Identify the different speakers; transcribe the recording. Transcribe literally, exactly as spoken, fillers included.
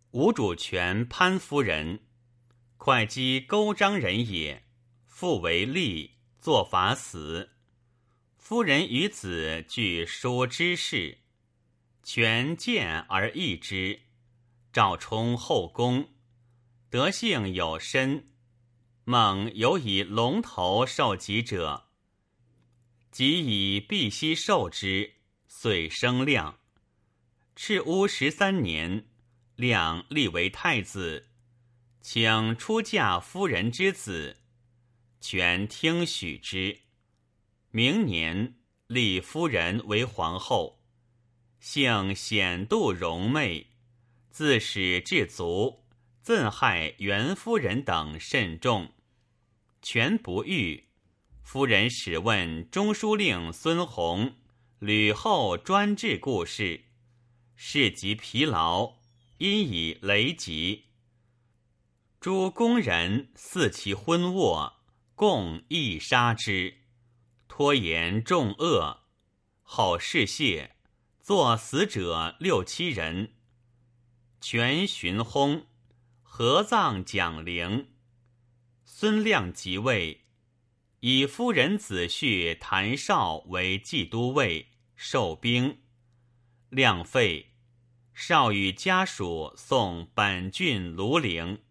Speaker 1: 吴主权潘夫人，会稽勾章人也，父为吏，作法死。夫人与子俱书之事，权见而异之，赵充后宫，德性有身，孟有以龙头受己者，即以碧玺受之，遂生亮。赤乌十三年，亮立为太子，请出嫁夫人之子，权听许之。明年，立夫人为皇后，性显度容媚，自始至足，憎害袁夫人等甚重。权不遇，夫人始问中书令孙弘吕后专制故事，事极疲劳，因以雷疾。诸宫人似其昏卧，共缢杀之，拖延重恶，后事谢，作死者六七人。权寻薨，合葬蒋陵。孙亮即位，以夫人子婿谭绍为骑都尉，受兵。亮废，绍与家属送本郡庐陵。